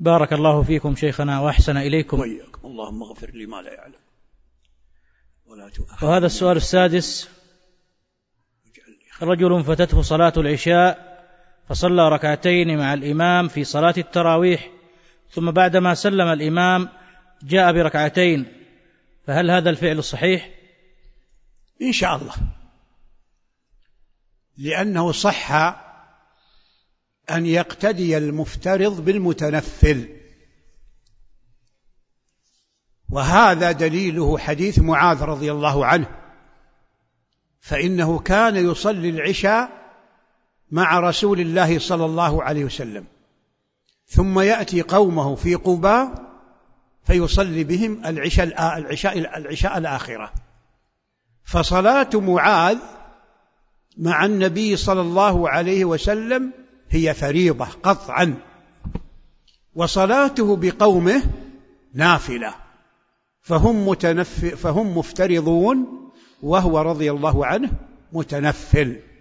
بارك الله فيكم شيخنا وأحسن إليكم. وإياكم. اللهم اغفر لي ما لا يعلم ولا تؤاخذني. وهذا السؤال السادس: رجل فاتته صلاة العشاء فصلى ركعتين مع الإمام في صلاة التراويح، ثم بعدما سلم الإمام جاء بركعتين، فهل هذا الفعل صحيح؟ إن شاء الله، لأنه صح أن يقتدي المفترض بالمتنفل، وهذا دليله حديث معاذ رضي الله عنه، فإنه كان يصلي العشاء مع رسول الله صلى الله عليه وسلم، ثم يأتي قومه في قباء فيصلي بهم العشاء الآخرة. فصلاة معاذ مع النبي صلى الله عليه وسلم هي فريضة قطعا، وصلاته بقومه نافلة، فهم مفترضون وهو رضي الله عنه متنفل.